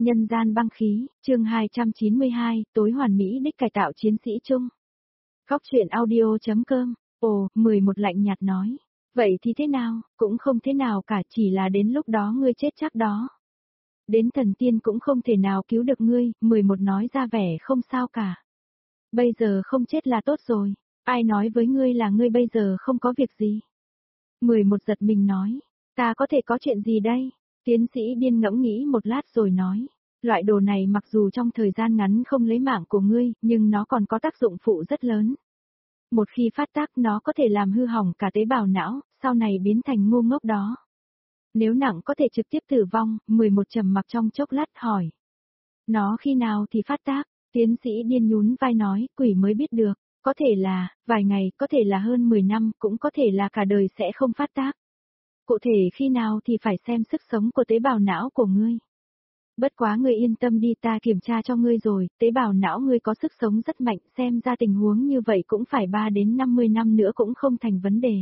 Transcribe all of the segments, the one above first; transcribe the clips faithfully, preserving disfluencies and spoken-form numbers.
Nhân gian băng khí, chương hai trăm chín mươi hai, tối hoàn mỹ đích cải tạo chiến sĩ chung. Góc truyện audio.com, ồ, mười một lạnh nhạt nói. Vậy thì thế nào, cũng không thế nào cả, chỉ là đến lúc đó ngươi chết chắc đó. Đến thần tiên cũng không thể nào cứu được ngươi, mười một nói ra vẻ không sao cả. Bây giờ không chết là tốt rồi, ai nói với ngươi là ngươi bây giờ không có việc gì. mười một giật mình nói, ta có thể có chuyện gì đây? Tiến sĩ điên ngẫm nghĩ một lát rồi nói, loại đồ này mặc dù trong thời gian ngắn không lấy mạng của ngươi, nhưng nó còn có tác dụng phụ rất lớn. Một khi phát tác nó có thể làm hư hỏng cả tế bào não, sau này biến thành ngu ngốc đó. Nếu nặng có thể trực tiếp tử vong, mười một trầm mặc trong chốc lát hỏi. Nó khi nào thì phát tác? Tiến sĩ điên nhún vai nói, quỷ mới biết được, có thể là, vài ngày, có thể là hơn mười năm, cũng có thể là cả đời sẽ không phát tác. Cụ thể khi nào thì phải xem sức sống của tế bào não của ngươi. Bất quá ngươi yên tâm đi, ta kiểm tra cho ngươi rồi, tế bào não ngươi có sức sống rất mạnh, xem ra tình huống như vậy cũng phải ba đến năm mươi năm nữa cũng không thành vấn đề.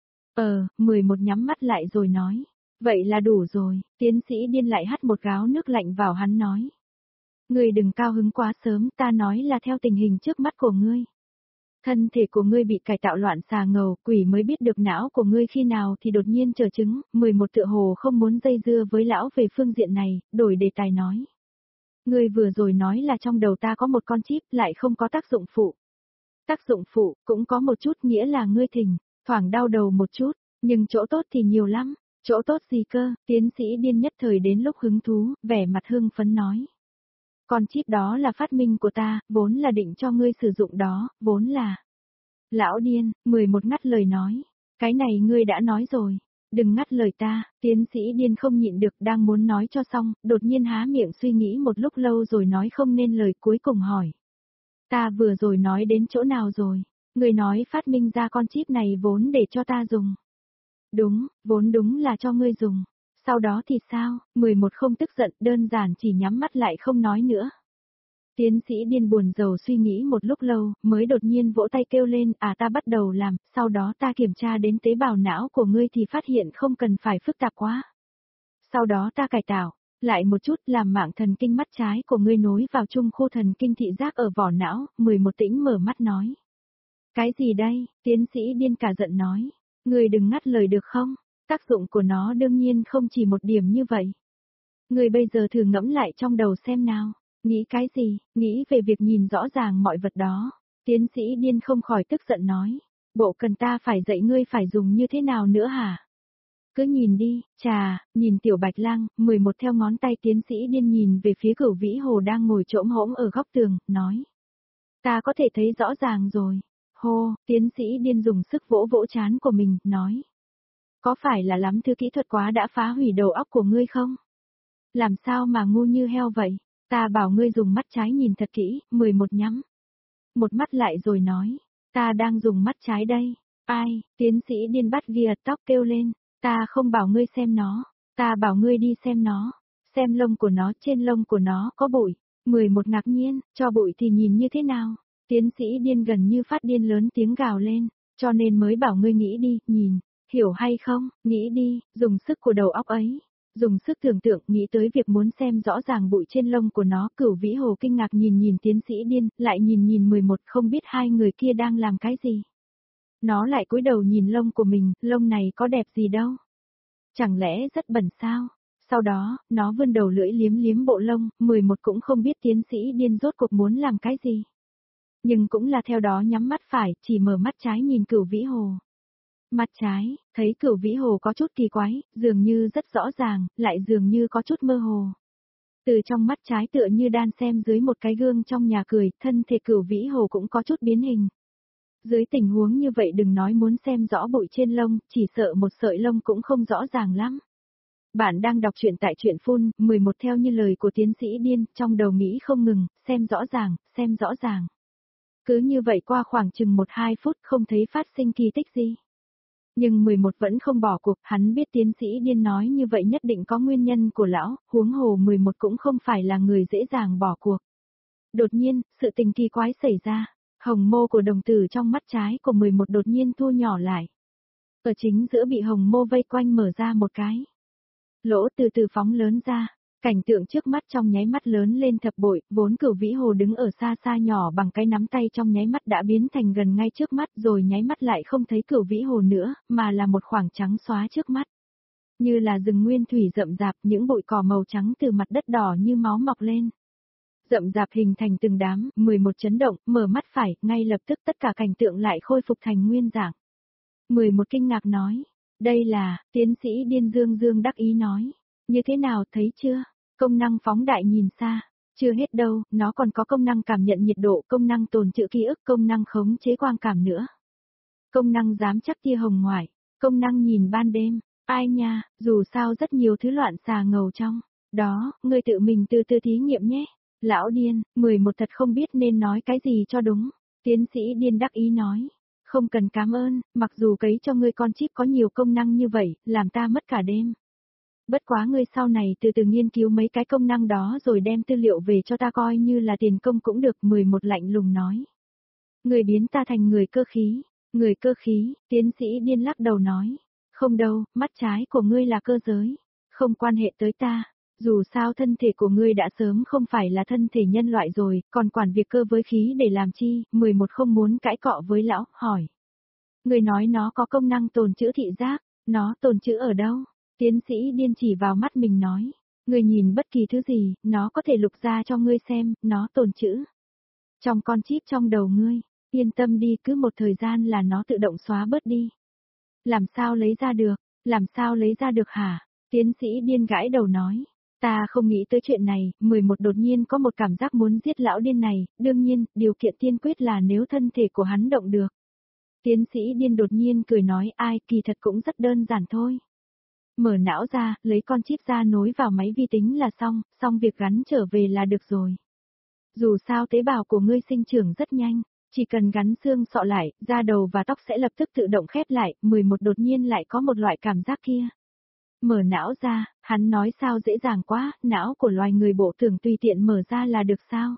Ờ, mười một nhắm mắt lại rồi nói, vậy là đủ rồi, tiến sĩ điên lại hắt một gáo nước lạnh vào hắn nói. Ngươi đừng cao hứng quá sớm, ta nói là theo tình hình trước mắt của ngươi. Thân thể của ngươi bị cải tạo loạn xà ngầu, quỷ mới biết được não của ngươi khi nào thì đột nhiên trở chứng, mười một tựa hồ không muốn dây dưa với lão về phương diện này, đổi đề tài nói. Ngươi vừa rồi nói là trong đầu ta có một con chip lại không có tác dụng phụ. Tác dụng phụ cũng có một chút, nghĩa là ngươi thỉnh, thoảng đau đầu một chút, nhưng chỗ tốt thì nhiều lắm, chỗ tốt gì cơ, tiến sĩ điên nhất thời đến lúc hứng thú, vẻ mặt hưng phấn nói. Con chip đó là phát minh của ta, vốn là định cho ngươi sử dụng đó, vốn là... Lão điên, mười một ngắt lời nói. Cái này ngươi đã nói rồi. Đừng ngắt lời ta, tiến sĩ điên không nhịn được đang muốn nói cho xong, đột nhiên há miệng suy nghĩ một lúc lâu rồi nói không nên lời cuối cùng hỏi. Ta vừa rồi nói đến chỗ nào rồi? Ngươi nói phát minh ra con chip này vốn để cho ta dùng. Đúng, vốn đúng là cho ngươi dùng. Sau đó thì sao? mười một không tức giận, đơn giản chỉ nhắm mắt lại không nói nữa. Tiến sĩ điên buồn rầu suy nghĩ một lúc lâu, mới đột nhiên vỗ tay kêu lên, à ta bắt đầu làm, sau đó ta kiểm tra đến tế bào não của ngươi thì phát hiện không cần phải phức tạp quá. Sau đó ta cải tạo, lại một chút làm mạng thần kinh mắt trái của ngươi nối vào chung khu thần kinh thị giác ở vỏ não, mười một tĩnh mở mắt nói. Cái gì đây? Tiến sĩ điên cả giận nói. Ngươi đừng ngắt lời được không? Tác dụng của nó đương nhiên không chỉ một điểm như vậy. Ngươi bây giờ thử ngẫm lại trong đầu xem nào. Nghĩ cái gì, nghĩ về việc nhìn rõ ràng mọi vật đó. Tiến sĩ điên không khỏi tức giận nói. Bộ cần ta phải dạy ngươi phải dùng như thế nào nữa hả? Cứ nhìn đi, chà, nhìn tiểu bạch lang, mười một theo ngón tay tiến sĩ điên nhìn về phía Cửu Vĩ Hồ đang ngồi trỗm hỗn ở góc tường, nói. Ta có thể thấy rõ ràng rồi. Hô, tiến sĩ điên dùng sức vỗ vỗ trán của mình, nói. Có phải là lắm thứ kỹ thuật quá đã phá hủy đầu óc của ngươi không? Làm sao mà ngu như heo vậy? Ta bảo ngươi dùng mắt trái nhìn thật kỹ, mười một nhắm. Một mắt lại rồi nói, ta đang dùng mắt trái đây. Ai, tiến sĩ điên bắt ghia tóc kêu lên, ta không bảo ngươi xem nó, ta bảo ngươi đi xem nó, xem lông của nó, trên lông của nó có bụi. mười một ngạc nhiên, cho bụi thì nhìn như thế nào? Tiến sĩ điên gần như phát điên lớn tiếng gào lên, cho nên mới bảo ngươi nghĩ đi, nhìn, hiểu hay không, nghĩ đi, dùng sức của đầu óc ấy. Dùng sức tưởng tượng nghĩ tới việc muốn xem rõ ràng bụi trên lông của nó, Cửu Vĩ Hồ kinh ngạc nhìn nhìn tiến sĩ điên, lại nhìn nhìn mười một không biết hai người kia đang làm cái gì. Nó lại cúi đầu nhìn lông của mình, lông này có đẹp gì đâu. Chẳng lẽ rất bẩn sao? Sau đó, nó vươn đầu lưỡi liếm liếm bộ lông, mười một cũng không biết tiến sĩ điên rốt cuộc muốn làm cái gì. Nhưng cũng là theo đó nhắm mắt phải, chỉ mở mắt trái nhìn Cửu Vĩ Hồ. Mắt trái, thấy Cửu Vĩ Hồ có chút kỳ quái, dường như rất rõ ràng, lại dường như có chút mơ hồ. Từ trong mắt trái tựa như đan xem dưới một cái gương trong nhà cười, thân thể Cửu Vĩ Hồ cũng có chút biến hình. Dưới tình huống như vậy đừng nói muốn xem rõ bụi trên lông, chỉ sợ một sợi lông cũng không rõ ràng lắm. Bạn đang đọc truyện tại truyện phun, mười một theo như lời của tiến sĩ điên, trong đầu nghĩ không ngừng, xem rõ ràng, xem rõ ràng. Cứ như vậy qua khoảng chừng một hai phút không thấy phát sinh kỳ tích gì. Nhưng mười một vẫn không bỏ cuộc, hắn biết tiến sĩ điên nói như vậy nhất định có nguyên nhân của lão, huống hồ mười một cũng không phải là người dễ dàng bỏ cuộc. Đột nhiên, sự tình kỳ quái xảy ra, hồng mô của đồng tử trong mắt trái của mười một đột nhiên thu nhỏ lại. Ở chính giữa bị hồng mô vây quanh mở ra một cái. Lỗ từ từ phóng lớn ra, Cảnh tượng trước mắt trong nháy mắt lớn lên thập bội, vốn Cửu Vĩ Hồ đứng ở xa xa nhỏ bằng cái nắm tay trong nháy mắt đã biến thành gần ngay trước mắt rồi nháy mắt lại không thấy Cửu Vĩ Hồ nữa, mà là một khoảng trắng xóa trước mắt. Như là rừng nguyên thủy rậm rạp, những bụi cỏ màu trắng từ mặt đất đỏ như máu mọc lên. Rậm rạp hình thành từng đám, mười một chấn động, mở mắt phải, ngay lập tức tất cả cảnh tượng lại khôi phục thành nguyên dạng. mười một kinh ngạc nói, đây là, tiến sĩ Điên Dương Dương đắc ý nói, như thế nào thấy chưa, công năng phóng đại nhìn xa, chưa hết đâu, nó còn có công năng cảm nhận nhiệt độ, công năng tồn trữ ký ức, công năng khống chế quang cảm nữa. Công năng giám chắc tia hồng ngoại, công năng nhìn ban đêm, ai nha, dù sao rất nhiều thứ loạn xà ngầu trong, đó, ngươi tự mình từ từ thí nghiệm nhé. Lão Điên, mười một thật không biết nên nói cái gì cho đúng. Tiến sĩ Điên đắc ý nói. Không cần cảm ơn, mặc dù cấy cho ngươi con chip có nhiều công năng như vậy, làm ta mất cả đêm. Bất quá ngươi sau này từ từ nghiên cứu mấy cái công năng đó rồi đem tư liệu về cho ta coi như là tiền công cũng được. Mười một lạnh lùng nói. Ngươi biến ta thành người cơ khí. Người cơ khí, tiến sĩ Điên lắc đầu nói. Không đâu, mắt trái của ngươi là cơ giới. Không quan hệ tới ta. Dù sao thân thể của ngươi đã sớm không phải là thân thể nhân loại rồi, còn quản việc cơ với khí để làm chi, mười một không muốn cãi cọ với lão, hỏi. Ngươi nói nó có công năng tồn trữ thị giác, nó tồn trữ ở đâu? Tiến sĩ Điên chỉ vào mắt mình nói. Ngươi nhìn bất kỳ thứ gì, nó có thể lục ra cho ngươi xem, nó tồn trữ. Trong con chip trong đầu ngươi, yên tâm đi, cứ một thời gian là nó tự động xóa bớt đi. Làm sao lấy ra được, làm sao lấy ra được hả? Tiến sĩ Điên gãi đầu nói. Ta không nghĩ tới chuyện này, mười một đột nhiên có một cảm giác muốn giết lão điên này, đương nhiên, điều kiện tiên quyết là nếu thân thể của hắn động được. Tiến sĩ Điên đột nhiên cười nói ai, kỳ thật cũng rất đơn giản thôi. Mở não ra, lấy con chip ra nối vào máy vi tính là xong, xong việc gắn trở về là được rồi. Dù sao tế bào của ngươi sinh trưởng rất nhanh, chỉ cần gắn xương sọ lại, da đầu và tóc sẽ lập tức tự động khép lại, mười một đột nhiên lại có một loại cảm giác kia. Mở não ra, hắn nói sao dễ dàng quá, não của loài người bộ tưởng tùy tiện mở ra là được sao.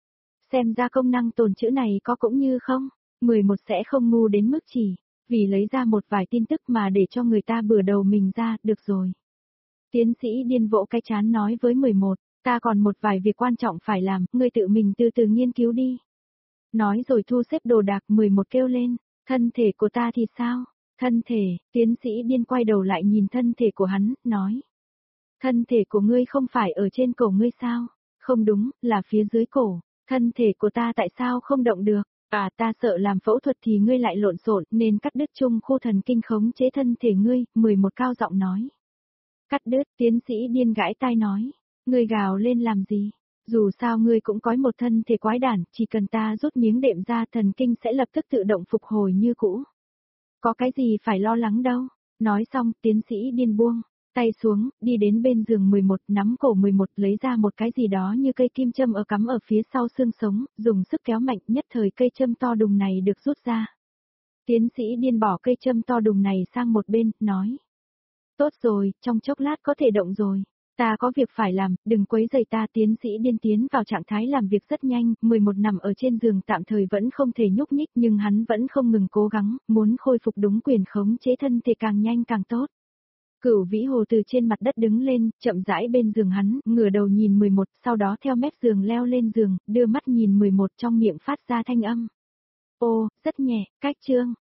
Xem ra công năng tồn chữ này có cũng như không, mười một sẽ không ngu đến mức chỉ, vì lấy ra một vài tin tức mà để cho người ta bừa đầu mình ra, được rồi. Tiến sĩ Điên vỗ cái chán nói với mười một, ta còn một vài việc quan trọng phải làm, ngươi tự mình từ từ nghiên cứu đi. Nói rồi thu xếp đồ đạc mười một kêu lên, thân thể của ta thì sao? Thân thể, tiến sĩ Điên quay đầu lại nhìn thân thể của hắn, nói. Thân thể của ngươi không phải ở trên cổ ngươi sao? Không đúng, là phía dưới cổ. Thân thể của ta tại sao không động được? À ta sợ làm phẫu thuật thì ngươi lại lộn xộn nên cắt đứt chung khu thần kinh khống chế thân thể ngươi, mười một cao giọng nói. Cắt đứt, tiến sĩ Điên gãi tai nói. Ngươi gào lên làm gì? Dù sao ngươi cũng có một thân thể quái đản, chỉ cần ta rút miếng đệm ra thần kinh sẽ lập tức tự động phục hồi như cũ. Có cái gì phải lo lắng đâu. Nói xong, tiến sĩ Điên buông tay xuống, đi đến bên giường mười một, nắm cổ mười một, lấy ra một cái gì đó như cây kim châm ở cắm ở phía sau xương sống, dùng sức kéo mạnh, nhất thời cây châm to đùng này được rút ra. Tiến sĩ Điên bỏ cây châm to đùng này sang một bên, nói. Tốt rồi, trong chốc lát có thể động rồi. Ta có việc phải làm, đừng quấy rầy ta. Tiến sĩ Điên tiến vào trạng thái làm việc rất nhanh, mười một nằm ở trên giường tạm thời vẫn không thể nhúc nhích nhưng hắn vẫn không ngừng cố gắng, muốn khôi phục đúng quyền khống chế thân thể càng nhanh càng tốt. Cửu Vĩ Hồ từ trên mặt đất đứng lên, chậm rãi bên giường hắn, ngửa đầu nhìn mười một, sau đó theo mép giường leo lên giường, đưa mắt nhìn mười một trong miệng phát ra thanh âm. Ô, rất nhẹ, cách chương.